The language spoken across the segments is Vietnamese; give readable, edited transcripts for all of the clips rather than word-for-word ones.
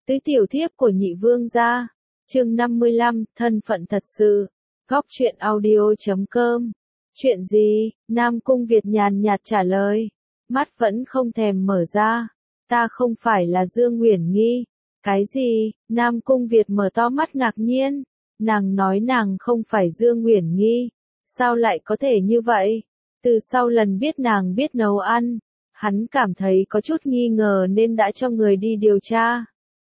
Tứ tiểu thiếp của nhị vương gia. Chương 55, thân phận thật sự. Góc truyện audio.com. Chuyện gì? Nam Cung Việt nhàn nhạt trả lời. Mắt vẫn không thèm mở ra. Ta không phải là Dương Uyển Nghi. Cái gì? Nam Cung Việt mở to mắt ngạc nhiên. Nàng nói nàng không phải Dương Uyển Nghi. Sao lại có thể như vậy? Từ sau lần biết nàng biết nấu ăn, hắn cảm thấy có chút nghi ngờ nên đã cho người đi điều tra.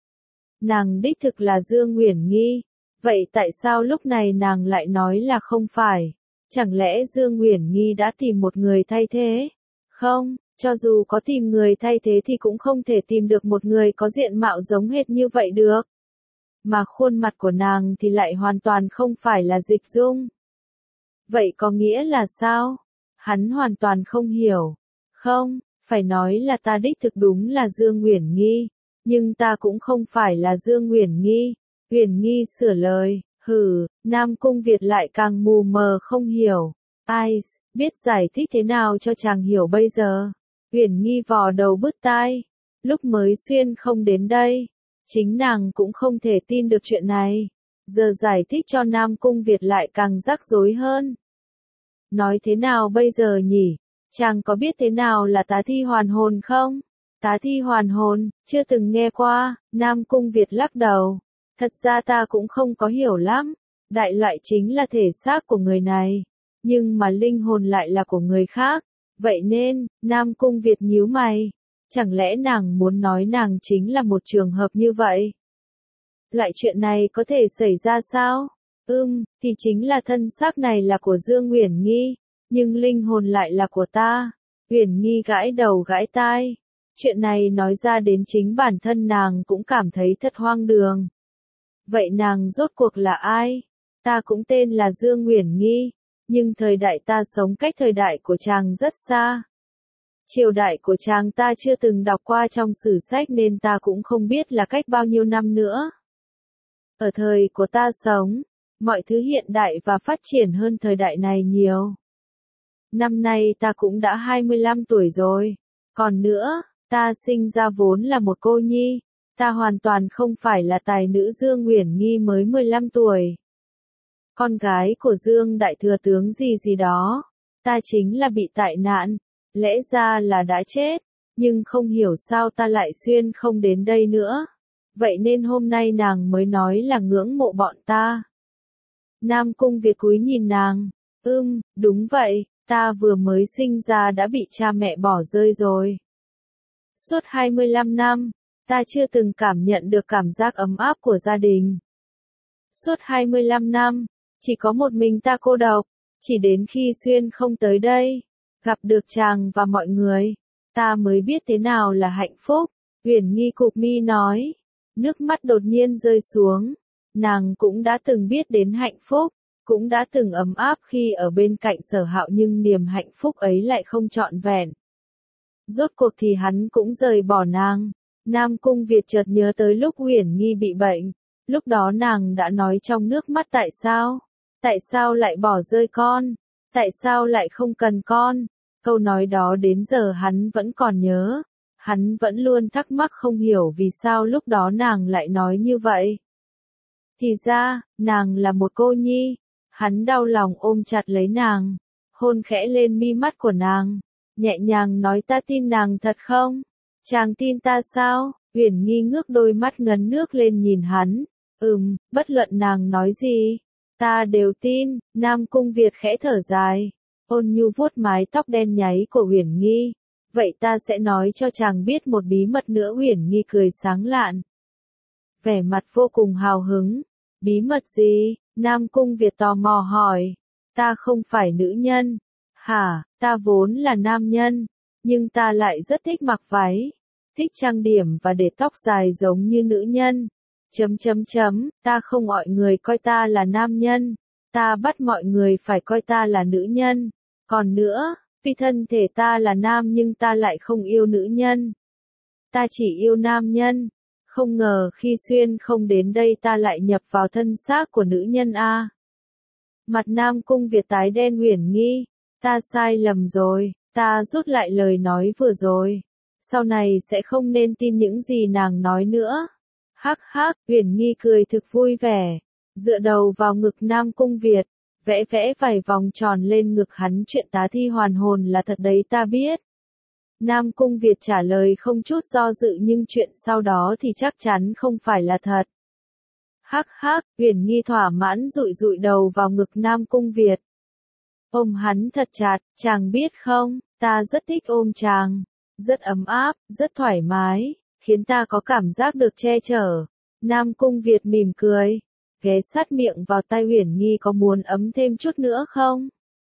Nàng đích thực là Dương Uyển Nghi. Vậy tại sao lúc này nàng lại nói là không phải? Chẳng lẽ Dương Uyển Nghi đã tìm một người thay thế? Không, cho dù có tìm người thay thế thì cũng không thể tìm được một người có diện mạo giống hệt như vậy được. Mà khuôn mặt của nàng thì lại hoàn toàn không phải là Dịch Dung. Vậy có nghĩa là sao? Hắn hoàn toàn không hiểu. Không, phải nói là ta đích thực đúng là Dương Uyển Nghi, nhưng ta cũng không phải là Dương Uyển Nghi. Uyển Nghi sửa lời, Nam Cung Việt lại càng mù mờ không hiểu. Ai, biết giải thích thế nào cho chàng hiểu bây giờ? Uyển Nghi vò đầu bứt tai. Lúc mới xuyên không đến đây, chính nàng cũng không thể tin được chuyện này. Giờ giải thích cho Nam Cung Việt lại càng rắc rối hơn. Nói thế nào bây giờ nhỉ? Chàng có biết thế nào là tá thi hoàn hồn không? Tá thi hoàn hồn, chưa từng nghe qua. Nam Cung Việt lắc đầu. Thật ra ta cũng không có hiểu lắm. Đại loại chính là thể xác của người này, nhưng mà linh hồn lại là của người khác. Vậy nên, Nam Cung Việt nhíu mày. Chẳng lẽ nàng muốn nói nàng chính là một trường hợp như vậy? Loại chuyện này có thể xảy ra sao? Thì chính là thân xác này là của Dương Uyển Nghi, nhưng linh hồn lại là của ta. Uyển Nghi gãi đầu gãi tai. Chuyện này nói ra đến chính bản thân nàng cũng cảm thấy thật hoang đường. Vậy nàng rốt cuộc là ai? Ta cũng tên là Dương Uyển Nghi, nhưng thời đại ta sống cách thời đại của chàng rất xa. Triều đại của chàng ta chưa từng đọc qua trong sử sách nên ta cũng không biết là cách bao nhiêu năm nữa. Ở thời của ta sống, mọi thứ hiện đại và phát triển hơn thời đại này nhiều. Năm nay ta cũng đã 25 tuổi rồi. Còn nữa, ta sinh ra vốn là một cô nhi. Ta hoàn toàn không phải là tài nữ Dương Uyển Nghi mới 15 tuổi. Con gái của Dương Đại Thừa Tướng gì đó. Ta chính là bị tai nạn. Lẽ ra là đã chết. Nhưng không hiểu sao ta lại xuyên không đến đây nữa. Vậy nên hôm nay nàng mới nói là ngưỡng mộ bọn ta. Nam Cung Việt cúi nhìn nàng. Đúng vậy, ta vừa mới sinh ra đã bị cha mẹ bỏ rơi rồi. Suốt 25 năm, ta chưa từng cảm nhận được cảm giác ấm áp của gia đình. Suốt 25 năm, chỉ có một mình ta cô độc, chỉ đến khi xuyên không tới đây, gặp được chàng và mọi người, ta mới biết thế nào là hạnh phúc. Uyển Nghi cụp mi nói, nước mắt đột nhiên rơi xuống. Nàng cũng đã từng biết đến hạnh phúc, cũng đã từng ấm áp khi ở bên cạnh Sở Hạo, nhưng niềm hạnh phúc ấy lại không trọn vẹn. Rốt cuộc thì hắn cũng rời bỏ nàng. Nam Cung Việt chợt nhớ tới lúc Uyển Nghi bị bệnh. Lúc đó nàng đã nói trong nước mắt tại sao? Tại sao lại bỏ rơi con? Tại sao lại không cần con? Câu nói đó đến giờ hắn vẫn còn nhớ. Hắn vẫn luôn thắc mắc không hiểu vì sao lúc đó nàng lại nói như vậy. Thì ra, nàng là một cô nhi. Hắn đau lòng ôm chặt lấy nàng, hôn khẽ lên mi mắt của nàng, nhẹ nhàng nói ta tin nàng thật không? Chàng tin ta sao? Uyển Nghi ngước đôi mắt ngấn nước lên nhìn hắn. Bất luận nàng nói gì, ta đều tin. Nam Cung Việt khẽ thở dài, ôn nhu vuốt mái tóc đen nháy của Uyển Nghi. Vậy ta sẽ nói cho chàng biết một bí mật nữa. Uyển Nghi cười sáng lạn, vẻ mặt vô cùng hào hứng. Bí mật gì? Nam Cung Việt tò mò hỏi. Ta không phải nữ nhân. Hả, ta vốn là nam nhân, nhưng ta lại rất thích mặc váy, thích trang điểm và để tóc dài giống như nữ nhân. Ta không gọi người coi ta là nam nhân, ta bắt mọi người phải coi ta là nữ nhân. Còn nữa, vì thân thể ta là nam nhưng ta lại không yêu nữ nhân. Ta chỉ yêu nam nhân. Không ngờ khi xuyên không đến đây ta lại nhập vào thân xác của nữ nhân a. Mặt Nam Cung Việt tái đen. Uyển Nghi, ta sai lầm rồi, ta rút lại lời nói vừa rồi. Sau này sẽ không nên tin những gì nàng nói nữa. Hắc hắc, Uyển Nghi cười thực vui vẻ, dựa đầu vào ngực Nam Cung Việt, vẽ vẽ vài vòng tròn lên ngực hắn. Chuyện tá thi hoàn hồn là thật đấy ta biết. Nam Cung Việt trả lời không chút do dự, nhưng chuyện sau đó thì chắc chắn không phải là thật. Hắc hắc, Uyển Nghi thỏa mãn dụi dụi đầu vào ngực Nam Cung Việt. Ôm hắn thật chặt, chàng biết không, ta rất thích ôm chàng. Rất ấm áp, rất thoải mái, khiến ta có cảm giác được che chở. Nam Cung Việt mỉm cười, ghé sát miệng vào tai Uyển Nghi, có muốn ấm thêm chút nữa không?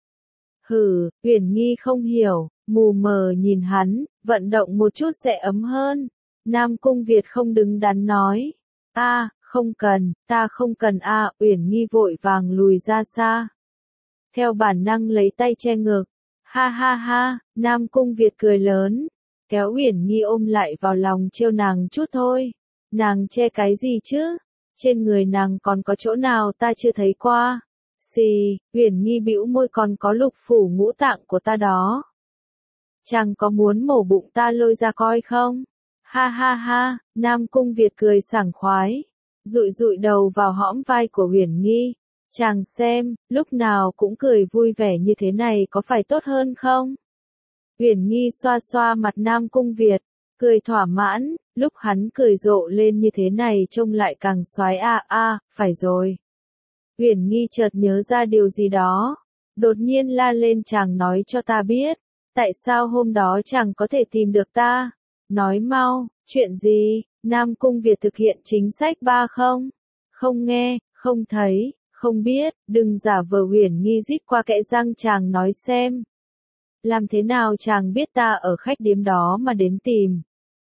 Hừ, Uyển Nghi không hiểu, mù mờ nhìn hắn, vận động một chút sẽ ấm hơn. Nam Cung Việt không đứng đắn nói. Không cần, ta không cần Uyển Nghi vội vàng lùi ra xa. Theo bản năng lấy tay che ngực. Ha ha ha, Nam Cung Việt cười lớn, kéo Uyển Nghi ôm lại vào lòng, trêu nàng chút thôi. Nàng che cái gì chứ? Trên người nàng còn có chỗ nào ta chưa thấy qua? Xì, Uyển Nghi bĩu môi, còn có lục phủ ngũ tạng của ta đó. Chàng có muốn mổ bụng ta lôi ra coi không? Ha ha ha, Nam Cung Việt cười sảng khoái, dụi dụi đầu vào hõm vai của Uyển Nghi. Chàng xem, lúc nào cũng cười vui vẻ như thế này có phải tốt hơn không? Uyển Nghi xoa xoa mặt Nam Cung Việt, cười thỏa mãn, lúc hắn cười rộ lên như thế này trông lại càng xoái phải rồi. Uyển Nghi chợt nhớ ra điều gì đó, đột nhiên la lên, chàng nói cho ta biết, tại sao hôm đó chàng có thể tìm được ta? Nói mau, chuyện gì? Nam Cung Việt thực hiện chính sách 3 không? Không nghe, không thấy, không biết, đừng giả vờ. Uyển Nghi rít qua kẽ răng, chàng nói xem. Làm thế nào chàng biết ta ở khách điếm đó mà đến tìm?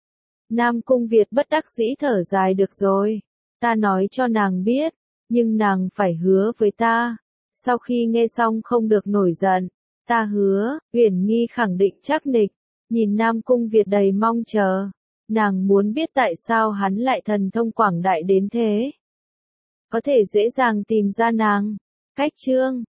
Nam Cung Việt bất đắc dĩ thở dài, được rồi, ta nói cho nàng biết, nhưng nàng phải hứa với ta. Sau khi nghe xong không được nổi giận. Ta hứa. Uyển Nghi khẳng định chắc nịch, nhìn Nam Cung Việt đầy mong chờ. Nàng muốn biết tại sao hắn lại thần thông quảng đại đến thế. Có thể dễ dàng tìm ra nàng. Cách chương